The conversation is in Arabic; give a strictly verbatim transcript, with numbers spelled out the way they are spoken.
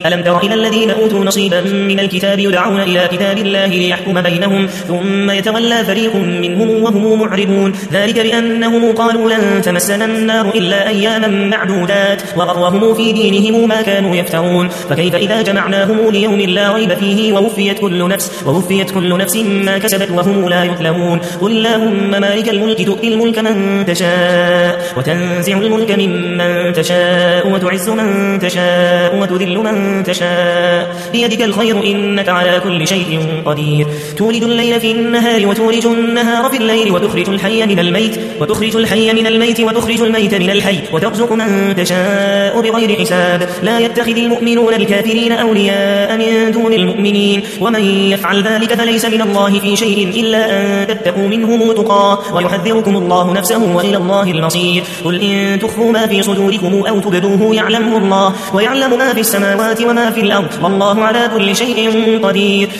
ألم تر إلى الذين أوتوا نصيبا من الكتاب يدعون إلى كتاب الله ليحكم بينهم ثم يتولى فريق منهم وهم معرضون ذلك بأنهم قالوا لن تمسنا النار إلا أياما معدودات وغرهم في دينهم ما كانوا يفترون فكيف إذا جمعناهم ليوم لا ريب فيه ووفيت كل نفس, ووفيت كل نفس ما كسبت وهم لا يظلمون قل اللهم مالك الملك تؤتي الملك من تشاء وتنزع الملك ممن تشاء وتعز من تشاء وتذل من تشاء بيدك الخير إنك على كل شيء قدير تولد الليل في النهار وتولج النهار في الليل وتخرج الحي من الميت وتخرج الحي من الميت وتخرج الميت من الحي وترزق من تشاء بغير حساب لا يتخذ المؤمنون الكافرين أولياء من دون المؤمنين ومن يفعل ذلك فليس من الله في شيء إلا أن تتقوا منهم تقى ويحذركم الله نفسه وإلى الله المصير قل إن تخفوا ما في صدوركم أو تبدوه يعلمه الله ويعلم ما في السماوات وما في الأرض والله على كل شيء قدير